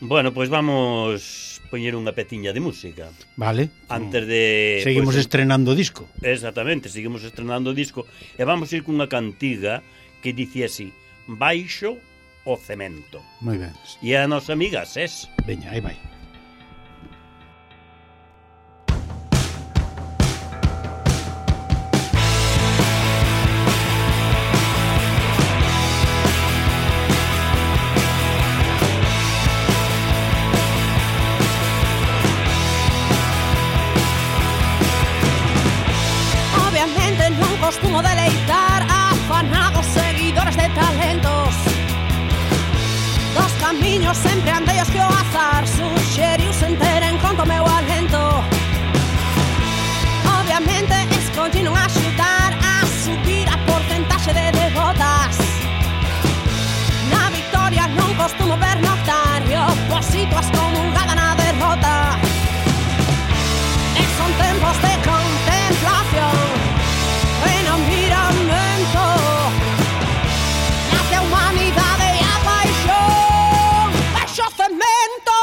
Bueno, pois vamos poñer unha petiña de música. Vale. Antes de... Seguimos estrenando disco. Exactamente, seguimos estrenando disco. E vamos ir cunha cantiga que dice así: Baixo o cemento. Moi ben. E a nosa amiga Ses. Veña, aí vai. Costumo deleitar a afanados seguidores de talentos. Dos camiños sempre andeos que o azar suxeriu sen ter en conta o meu alento. Obviamente escolli non axudar a subir a porcentaxe de devotas. Na victoria non costumo ver notario, posito as comungada na derrota. E son tempos de contemplación, miramento, nace a humanidade e a paixón, baixo cemento.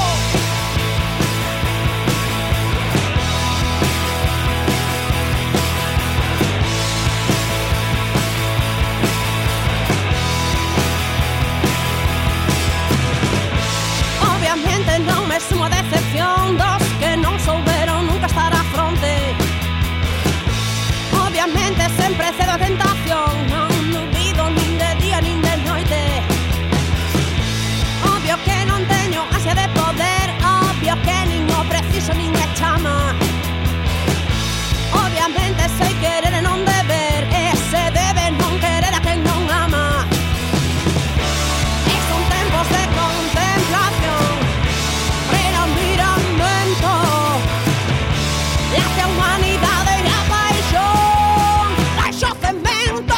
Obviamente non me sumo a decepción dos que non souberon nunca estar á fronte. Obviamente sempre cedo a tentación, non dubido nin de día nin de noite. Obvio que non teño ansia de poder, obvio que nin o preciso nin me chama. Obviamente sei querer e non deber, e se debe non querer a quen non ama. E son tempos de contemplación, pero miramento, hacia a humanidade e a paixón, baixo cemento.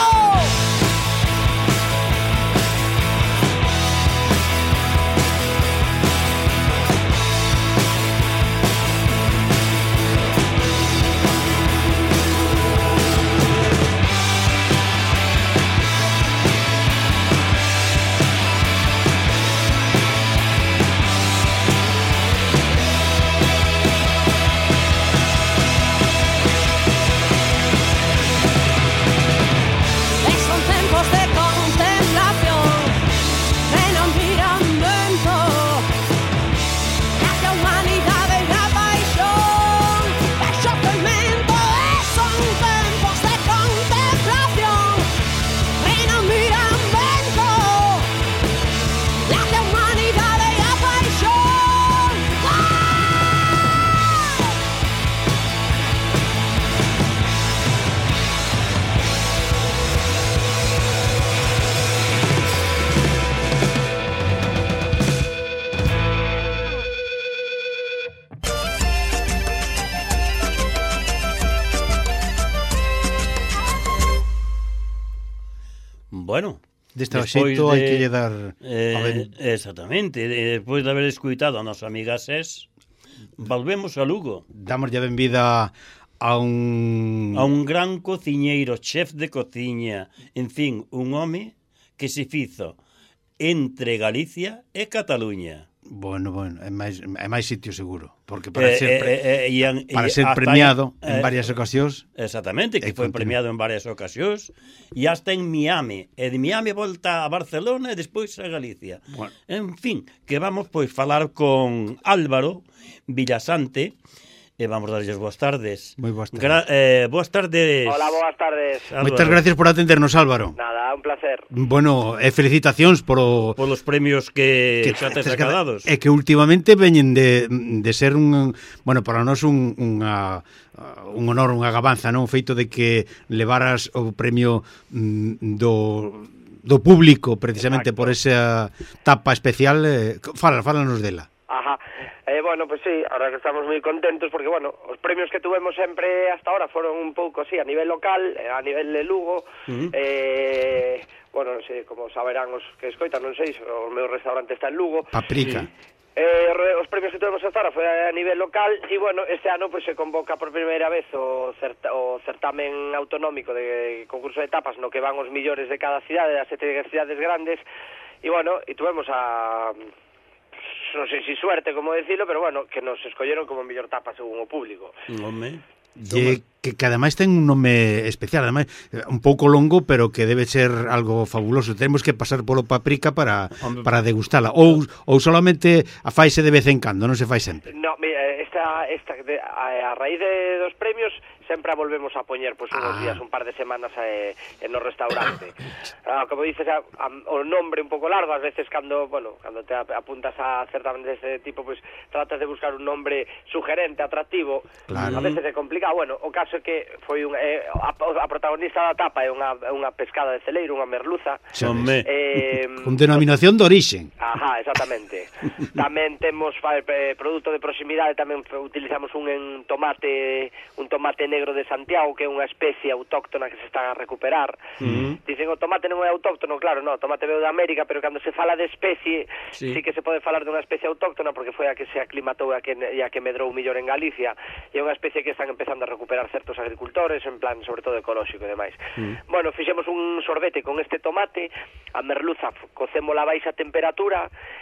Bueno, deste xeito hai que lle dar exactamente, despois de haber escuitado a nosa amiga Ses, volvemos a Lugo. Damos ya benvida a un gran cociñeiro, chef de cociña, en fin, un home que se fizo entre Galicia e Cataluña. Bueno, é máis sitio seguro, porque para ser premiado en varias ocasións. Exactamente, que foi premiado en varias ocasións, e hasta en Miami, e de Miami volta a Barcelona e despois a Galicia. Bueno. En fin, que vamos pois falar con Álvaro Villasante, e vamos darlles boas tardes. Moi boas tardes. Boas tardes. Hola, boas tardes. Moitas gracias por atendernos, Álvaro. Nada, un placer. Bueno, felicitacións polos premios que xa tes acadados. É que últimamente veñen de ser bueno, para nós un honor, unha gabanza, non? O feito de que levaras o premio do público precisamente. Exacto. Por esa tapa especial. Fálanos dela. Ajá. Bueno, pues sí, ahora que estamos moi contentos porque, bueno, os premios que tuvemos sempre hasta ahora foron un pouco, sí, a nivel local, a nivel de Lugo. Bueno, non sei, como saberán os que escoitan, non sei, o meu restaurante está en Lugo. Paprika. Os premios que tuvemos hasta ahora foi a nivel local e, bueno, este ano pues, se convoca por primeira vez o certamen autonómico de concurso de tapas no que van os millores de cada cidade, das 7 cidades grandes, e, bueno, e tuvemos a non sei se suerte como decirlo, pero bueno, que nos escolleron como mellor tapa según o público. Home. Que ademais ten un nome especial, ademais un pouco longo, pero que debe ser algo fabuloso. Temos que pasar polo Paprika para degustala, ou solamente a faise de vez en cando, non se fai sempre. No, mira, a raíz dos premios sempre a volvemos a poñer pois uns días, un par de semanas no restaurante. Como dices, o nombre un pouco largo, ás veces cando te apuntas a certamente deste tipo, pois tratas de buscar un nombre sugerente, atractivo. Claro. A veces é complicado. Bueno, o caso é que foi a protagonista da tapa é unha pescada de celeiro, unha merluza. Con denominación de orixen. Ajá, exactamente. Tamén temos produto de proximidade, tamén utilizamos un tomate negro de Santiago, que é unha especie autóctona que se está a recuperar. Dicen o tomate non é autóctono, claro, no, o tomate veo de América, pero cando se fala de especie, sí que se pode falar de unha especie autóctona, porque foi a que se aclimatou e a que medrou millor en Galicia, e é unha especie que están empezando a recuperar certos agricultores, en plan, sobre todo ecolóxico e demais. Bueno, fixemos un sorbete con este tomate, a merluza cocémola a baixa temperatura,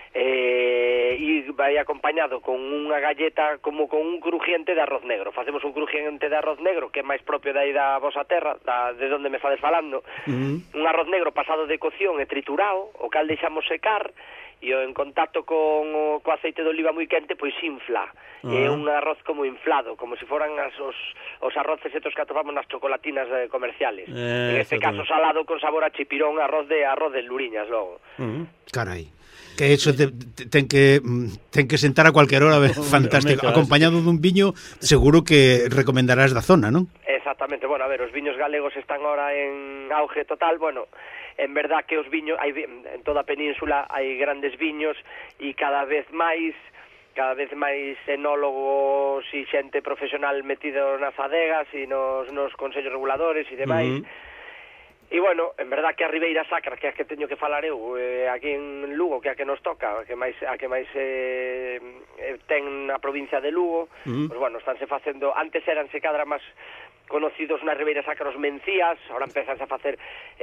e vai acompañado con unha galleta como con un crujiente de arroz negro. Facemos un crujiente de arroz negro que é máis propio de aí da vosa terra, de onde me estades falando. Un arroz negro pasado de cocción e triturado, o cal deixamos secar, e en contacto co aceite de oliva moi quente, pois infla. É un arroz como inflado, como se foran os arroces estos que atopamos nas chocolatinas comerciales. En este caso salado con sabor a chipirón, arroz de luriñas logo. Carai. Que eso ten que sentar a cualquier hora, fantástico. Acompañado dun viño, seguro que recomendarás da zona, non? Exactamente. Bueno, a ver, os viños galegos están ahora en auge total. Bueno, en verdad que os viños, en toda a península hai grandes viños e cada vez máis enólogos e xente profesional metido nas adegas e nos consellos reguladores e demais. E, bueno, en verdad que a Ribeira Sacra, que é a que teño que falar eu, aquí en Lugo, que é a que nos toca, a que máis ten a provincia de Lugo, pues, bueno, estánse facendo, antes eranse cadra máis conocidos na Ribeira Sacra os mencías, ahora empezanse a facer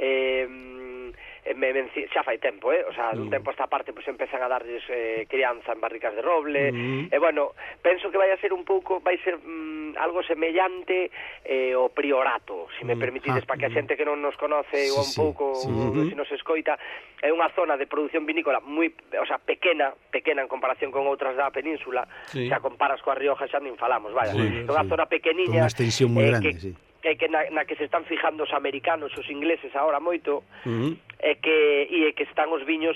xa fai tempo, o sea, dun tempo a esta parte pues empezan a darles crianza en barricas de roble, e bueno, penso que vai a ser un pouco, vai ser algo semellante o Priorato, se me permitides, para que a xente que non nos conoce un pouco, se nos escoita, é unha zona de produción vinícola moi, o sea, pequena en comparación con outras da península, se a comparas coa Rioja xa nin falamos, vaya, é unha zona pequeniña, unha extensión moi grande, sí. Que na que se están fijando os americanos, os ingleses agora moito, e que están os viños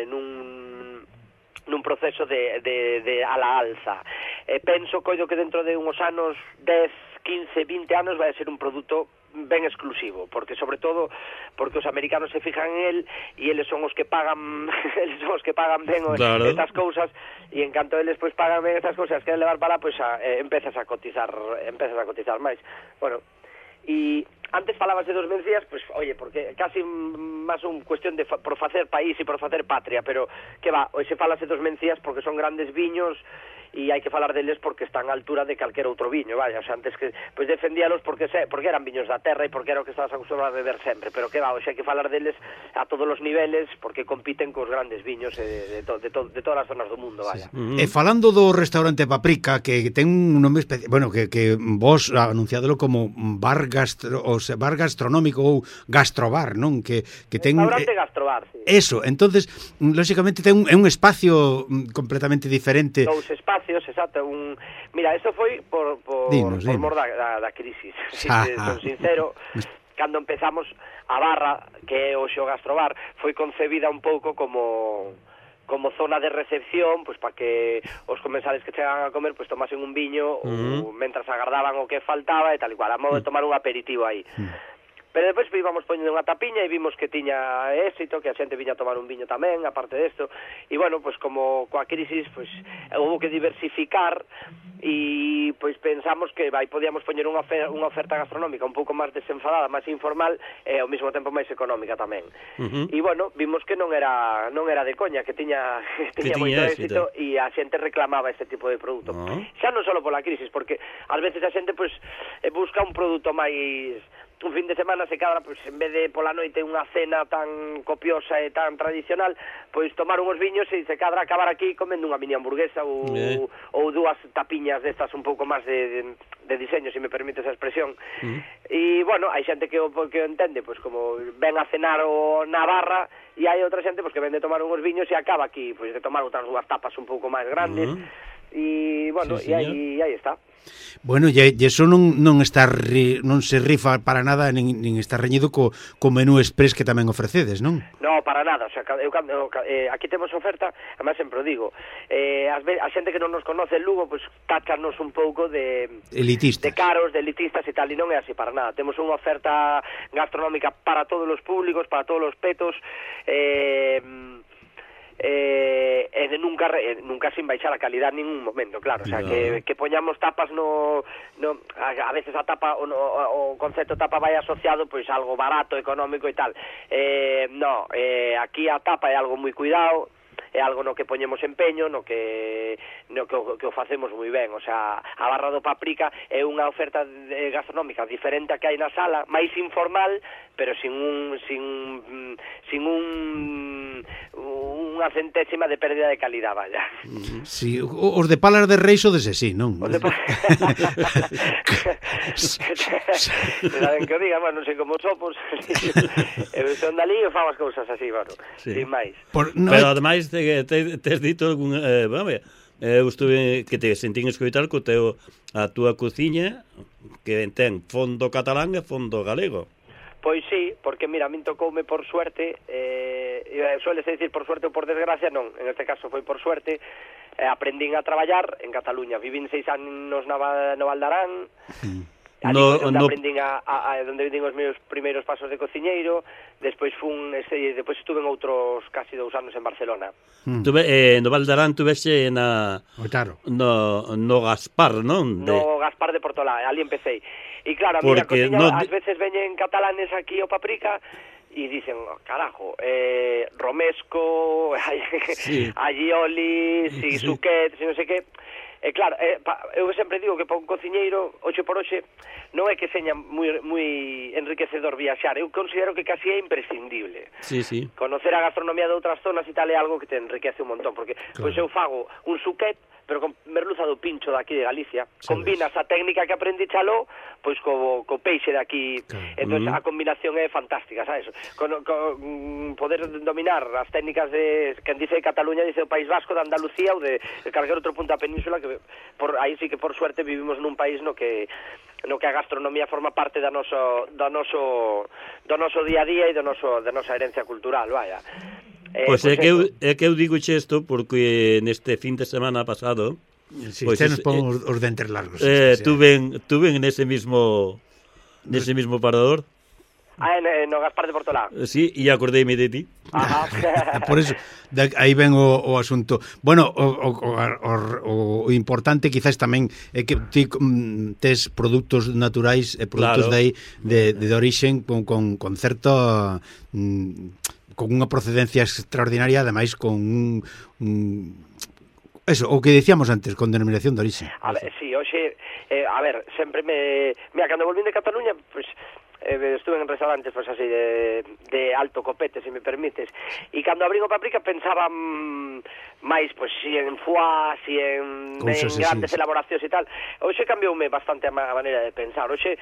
nun proceso de a la alza. Penso, coido que dentro de uns anos, 10, 15, 20 anos, vai ser un produto ben exclusivo, porque sobre todo porque os americanos se fijan en el e eles son os que pagan ben estas cousas, e en canto eles pois pagan ben estas cousas que levar para lá, pois empezas a cotizar máis. Bueno, e antes falabas de dos mencías, pues oye, porque casi máis un cuestión de por facer país e por facer patria, pero que va, hoxe falas de dos mencías porque son grandes viños e hai que falar deles porque están á altura de calquer outro viño, vaya, o sea, antes que pois defendíalos porque eran viños da terra e porque era o que estabas acostumbrado a beber sempre, pero que va, hoxe hai que falar deles a todos os niveles porque compiten cos grandes viños de todas as zonas do mundo, vaya. E falando do restaurante Paprika, que ten un nome especial, bueno, que vos anunciádelo como bar gastronómico ou gastrobar, non? Que ten restaurante gastrobar, sí. Eso, entonces, lógicamente ten un espacio completamente diferente. Dous espacios, exacto, mira, eso foi por mor da crisis, son sincero. Cando empezamos a barra, que é o xo gastrobar, foi concebida un pouco como zona de recepción, pois para que os comensales que chegan a comer pois tomasen un viño ou mentras agardaban o que faltaba e tal e cual, a modo de tomar un aperitivo aí. Pero depois íbamos poñendo unha tapiña e vimos que tiña éxito, que a xente viña a tomar un viño tamén, aparte desto, e bueno, pois como coa crisis, pois houve que diversificar e pois pensamos que podíamos poñer unha oferta gastronómica un pouco máis desenfadada, máis informal e ao mesmo tempo máis económica tamén. E bueno, vimos que non era de coña, que tiña moito éxito e a xente reclamaba este tipo de produto. Xa non só pola crisis, porque ás veces a xente pois busca un produto máis un fin de semana se cadra, pois, en vez de pola noite unha cena tan copiosa e tan tradicional, pois tomar unhos viños e se cadra acabar aquí comendo unha mini hamburguesa ou dúas tapiñas destas un pouco máis de diseño, se me permite esa expresión. E, bueno, hai xente que o entende, pois, como ven a cenar na barra, e hai outra xente pois, que ven de tomar unhos viños e acaba aquí, pois, de tomar outras dúas tapas un pouco máis grandes. E, bueno, sí, e aí está. Bueno, e iso non se rifa para nada, nin está reñido co menú express que tamén ofrecedes, non? No, para nada, o sea, eu cando aquí temos oferta, además sempre o digo, a xente que non nos conoce en Lugo, pois táchanos un pouco de elitistas, de caros, de elitistas e tal, e non é así para nada. Temos unha oferta gastronómica para todos os públicos, para todos os petos, nunca sin baixar a calidad en ningún momento, claro, o sea, que poñamos tapas a veces a tapa o concepto tapa vai asociado pois algo barato, económico e tal. Aquí a tapa é algo moi cuidado, é algo no que poñemos empeño, no que o facemos moi ben. O sea, a barra do Paprika é unha oferta gastronómica diferente a que hai na sala, máis informal, pero sin unha centésima de pérdida de calidad, vaya. Si, os de Palas de Reis o dese sí, non? Os de saben que o diga, bueno, non sei como sopos. Son dalí e fan as cousas así, bueno, sin máis. Pero ademais tes dito algún... eu estuve que te sentín escoitar a túa cociña que ten fondo catalán e fondo galego. Pois sí, porque mira, a min tocoume por suerte, sueles decir por suerte ou por desgracia, non, en este caso foi por suerte, aprendín a traballar en Cataluña, vivín 6 anos no Valdarán, onde aprendín onde vin os meus primeiros pasos de cociñeiro, despois estuve en outros casi 2 anos en Barcelona. No Valdarán tuvese no Gaspar, non? No Gaspar de Portolá, ali empecé. E claro, a mí a cociña, ás veces veñen catalanes aquí ao Paprika e dicen, carajo, romesco, agioli, suquet, non sei que. E claro, eu sempre digo que para un cociñeiro, hoxe por hoxe, non é que seña moi enriquecedor viaxar. Eu considero que casi é imprescindible. Sí. Conocer a gastronomía de outras zonas e tal é algo que te enriquece un montón, porque pois eu fago un suquet, pero con merluza do Pincho de aquí de Galicia. Combinas a técnica que aprendi chaló pois co peixe de aquí. Entón a combinación é fantástica, sabes? Con poder dominar as técnicas de quen dice Cataluña, dice o País Vasco, de Andalucía ou de calquer outro punto da península, que aí sí que por suerte vivimos nun país no que a gastronomía forma parte do noso día a día e da nosa herencia cultural, vaya. Pois é que eu digo isto porque neste fin de semana pasado nos pon os dentes largos. Tuve nese mismo parador. No Gaspar de Portolá. Sí, e acordeime de ti. Por eso, aí ven o asunto. Bueno, o importante quizás tamén é que ti tes produtos naturais e produtos de orixen con certo... con unha procedencia extraordinaria, ademais con eso, o que dicíamos antes, con denominación de orixe. A ver, sí, hoxe, sempre mira, cando volvín de Cataluña, pois, estuve en restaurantes, pois, así, de alto copete, se me permites, e cando abrín o Paprika pensaba máis, pois, si en foie, si en grandes elaboracións e tal. Hoxe cambioume bastante a maneira de pensar. Hoxe,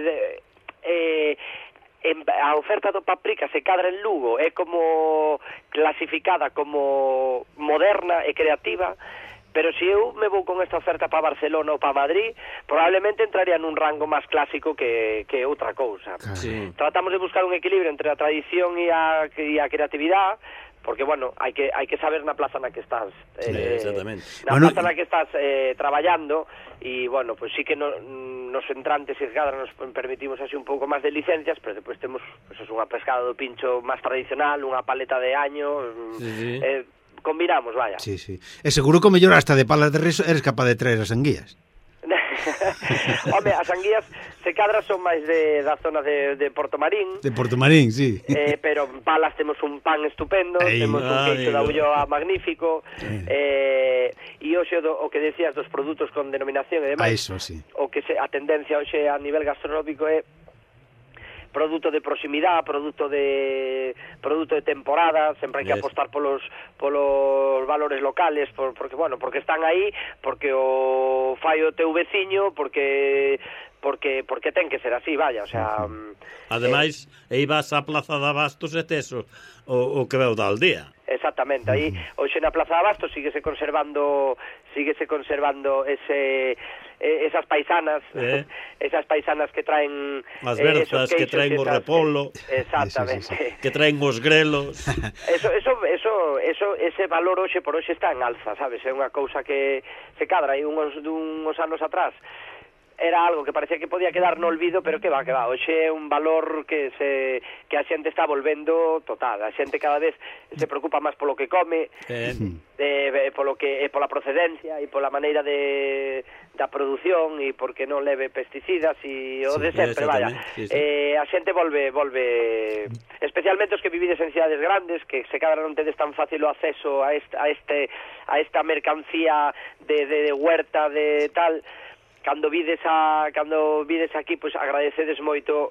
a oferta do Paprika se cadra en Lugo é como clasificada como moderna e creativa, pero se eu me vou con esta oferta para Barcelona ou para Madrid, probablemente entraría nun rango máis clásico que outra cousa. Sí. Tratamos de buscar un equilibrio entre a tradición e a creatividade, porque, bueno, hai que saber na plaza na que estás plaza na que estás traballando, e, bueno, pues sí que nos entrantes e cadra nos permitimos así un pouco máis de licencias, pero depois temos pues, unha pescada do Pincho máis tradicional, unha paleta de año, combinamos, vaya. Sí. E seguro que o mellor hasta de Palas de Reis eres capaz de traer as anguías. Home, as anguías se cadra son máis da zona de Portomarín. De Portomarín, sí. Pero en Palas temos un pan estupendo, temos un queixo da Ulloa magnífico, e hoxe o que decías dos produtos con denominación e demais, eso, sí. o que a tendencia hoxe a nivel gastronómico é produto de proximidade, produto de temporada, sempre hai que apostar polos valores locales, porque están aí, porque o fai o teu veciño, porque ten que ser así, vaya, o sea... Ademais, ibas á Plaza de Abastos e tes o que veu da aldea. Exactamente, aí hoxe na Plaza de Abastos síguese conservando esas paisanas que traen as berzas, que traen o repolo, exactamente, que traen os grelos. Ese valor hoxe por hoxe está en alza, sabes? É unha cousa que se cadra aí uns anos atrás. Era algo que parecía que podía quedar no olvido, pero que va, hoxe é un valor que a xente está volvendo total. A xente cada vez se preocupa máis polo que come, pola procedencia e pola maneira da produción e porque non leve pesticidas e o de sempre, vaya. A xente volve, especialmente os que vivides en cidades grandes, que se cadra non tedes tan fácil o acceso a esta mercancía de huerta, de tal. Cando vides aquí, pois agradecedes moito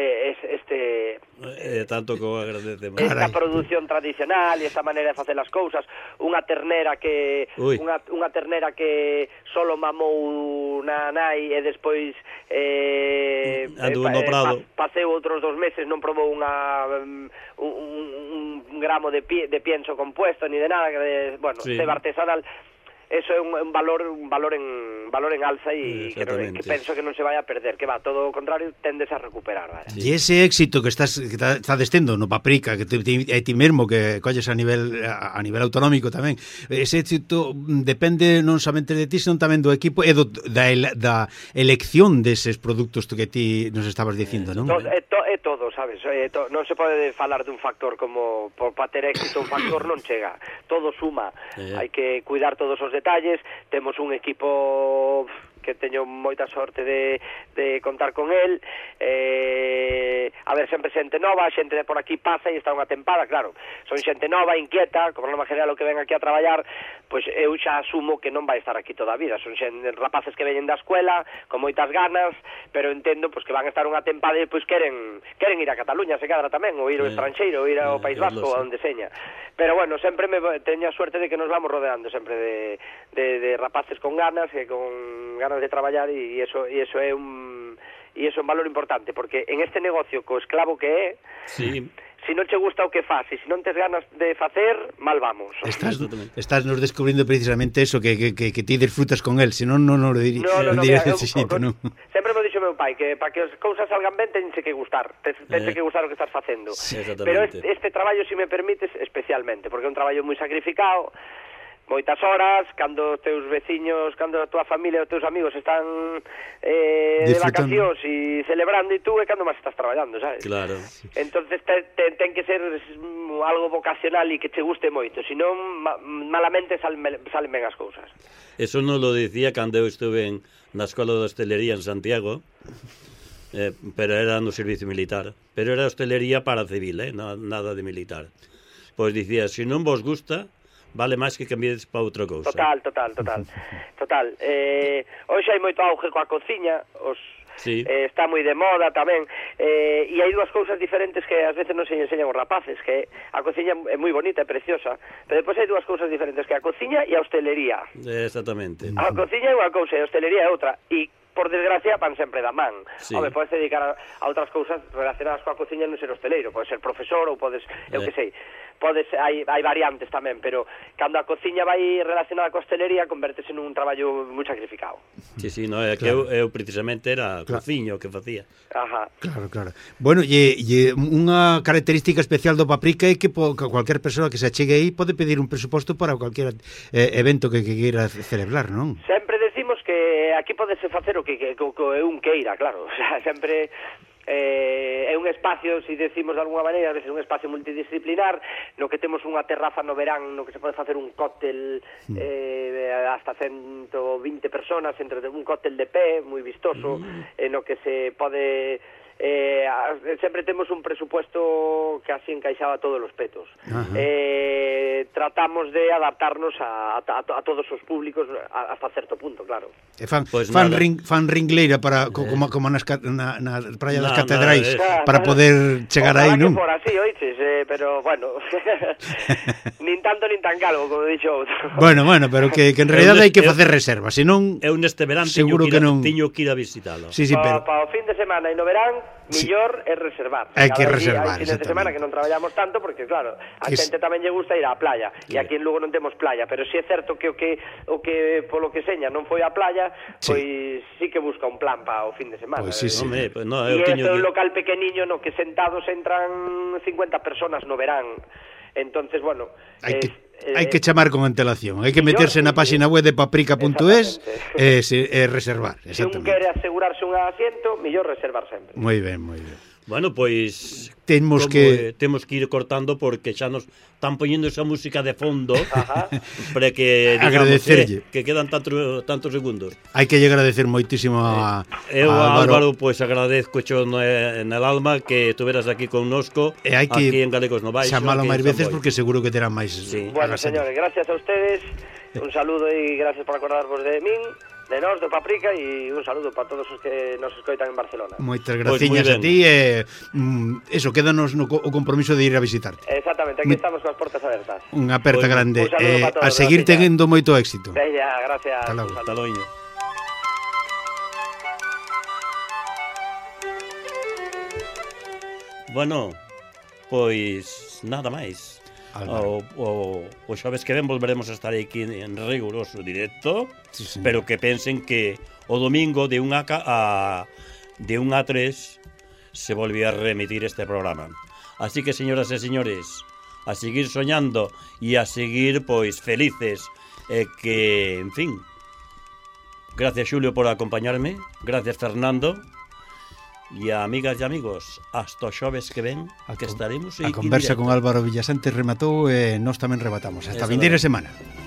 tanto como agradecemos esta produción tradicional e esta maneira de facer as cousas. Unha ternera que solo mamou na nai e despois andou no prado, paseu outros 2 meses, non probou un gramo de pienso compuesto ni de nada, ceba artesanal. Eso é un valor en alza e que penso que non se vai a perder, que va, todo o contrario, tendes a recuperar, vale? E ese éxito que estás tendo no Paprika, que ti mesmo que colles a nivel autonómico tamén, ese éxito depende non somente de ti, senón tamén do equipo e da elección deses produtos que ti nos estabas dicindo, non? É todo, sabes? Non se pode falar dun factor como para ter éxito, un factor non chega, todo suma, hai que cuidar todos os detalles. Temos un equipo que teño moita sorte de contar con el, a ver, sempre xente nova, xente de por aquí pasa e está unha tempada, claro, son xente nova, inquieta, como norma general o que ven aquí a traballar, pois eu xa asumo que non vai estar aquí toda a vida, son rapaces que veñen da escuela, con moitas ganas, pero entendo pois que van a estar unha tempada e pois queren ir a Cataluña, se cadra tamén, ou ir ao estranxeiro, ou ir ao País Vasco, ou onde seña. Pero bueno, sempre teño a suerte de que nos vamos rodeando sempre de rapaces con ganas e con ganas de traballar, e eso é un valor importante, porque en este negocio co esclavo que é, se non che gusta o que faz e se non tes ganas de facer, mal vamos. Estás nos descubrindo precisamente eso, que ti disfrutas con él, se non lo dirías dese xeito, non? Sempre me dixo meu pai que para que as cousas salgan ben tense que gustar, tense que gustar o que estás facendo. Pero este traballo, se me permites, especialmente, porque é un traballo moi sacrificado, moitas horas, cando os teus veciños, cando a tua familia e os teus amigos están de vacacións e celebrando, e tú é cando máis estás traballando, sabes? Claro. Entonces ten que ser algo vocacional e que te guste moito, senón malamente salen ben as cousas. Eso non lo dicía cando eu estuve na Escola de Hostelería en Santiago, pero era no servicio militar, pero era hostelería para civil, nada de militar. Pois dicía, se non vos gusta, vale máis que cambiades para outra cousa. Total. Hoxe hai moito auge coa cociña, está moi de moda tamén, e hai dúas cousas diferentes que ás veces non se enseñan os rapaces, que a cociña é moi bonita e preciosa, pero depois hai dúas cousas diferentes, que a cociña e a hostelería. Exactamente. A cociña é unha cousa e a hostelería é outra, e por desgracia van sempre da man. Home, podes dedicar a outras cousas relacionadas coa cociña, non ser hosteleiro, podes ser profesor ou podes, eu que sei, hai variantes tamén, pero cando a cociña vai relacionada coa hostelería, convértese nun traballo moi sacrificado. Sí, no, é que eu precisamente era cociño que facía. Ajá. Claro. Bueno, e unha característica especial do Paprika é que cualquier persoa que se achegue aí pode pedir un presuposto para cualquier evento que queira celebrar, non? Sempre decimos que aquí podese facer o que un queira, claro, o sea, sempre é un espacio, se decimos de alguna maneira, a veces un espacio multidisciplinar, no que temos unha terraza no verán, no que se pode facer un cóctel hasta 120 personas, entre un cóctel de pé, moi vistoso, no que se pode... sempre temos un presupuesto que así encaixaba todos os petos. tratamos de adaptarnos a todos os públicos hasta certo punto, claro. E fan nada. ringleira para como na praia das Catedrais para poder chegar aí, non? Ojalá que fora así, oiches, pero bueno, nin tanto nin tan calvo, como dixo outro. Bueno, pero que en realidad hai que facer reservas, senón Eu neste verán seguro que non tiño que ir a visitalo. Sí, pero Para o fin de semana e no verán, millor é reservar. Hai que Cada reservar, día, hai fines de semana que non traballamos tanto porque claro, a xente tamén lle gusta ir á playa e aquí en Lugo non temos playa, pero si é certo que o que polo que seña non foi á playa, pois sí que busca un plan para o fin de semana. Pois sí. Home, pues no, E eu é tiño un que... local pequeniño no que sentados entran 50 personas no verán. Entonces, bueno, hai que chamar con antelación, hai que meterse na páxina web de paprika.es e reservar, se un quere asegurarse un asiento, mellor reservar sempre. Moi ben. Bueno, pois temos que ir cortando porque xa nos están poñendo esa música de fondo para que digamos, agradecerlle que quedan tantos segundos. Hai que agradecer moitísimo a Álvaro, pois agradezco en el alma que estuveras aquí connosco aquí en Galegos no Baixo. Chamalo máis veces porque seguro que terán máis. Bueno, señores, gracias a ustedes. Un saludo e gracias por acordarvos de min, de nós, do Paprika, e un saludo para todos os que nos escoitan en Barcelona. Moitas graciñas a ti e eso, quédanos o compromiso de ir a visitarte. Exactamente, aquí estamos coas portas abertas. Unha aperta grande a seguir teniendo moito éxito. Bella, gracias. Hasta logo. Bueno, pois nada máis. O xoves que ven volveremos a estar aquí en riguroso directo, pero que pensen que o domingo de 1 a 3 se volvía a remitir este programa. Así que, señoras e señores, a seguir soñando e a seguir, pois, felices que, en fin. Gracias, Xulio, por acompañarme. Gracias, Fernando. E amigas e amigos, hasta o xoves que ven, que estaremos a conversa con Álvaro Villasante rematou e nós tamén rematamos. Hasta vindeira semana.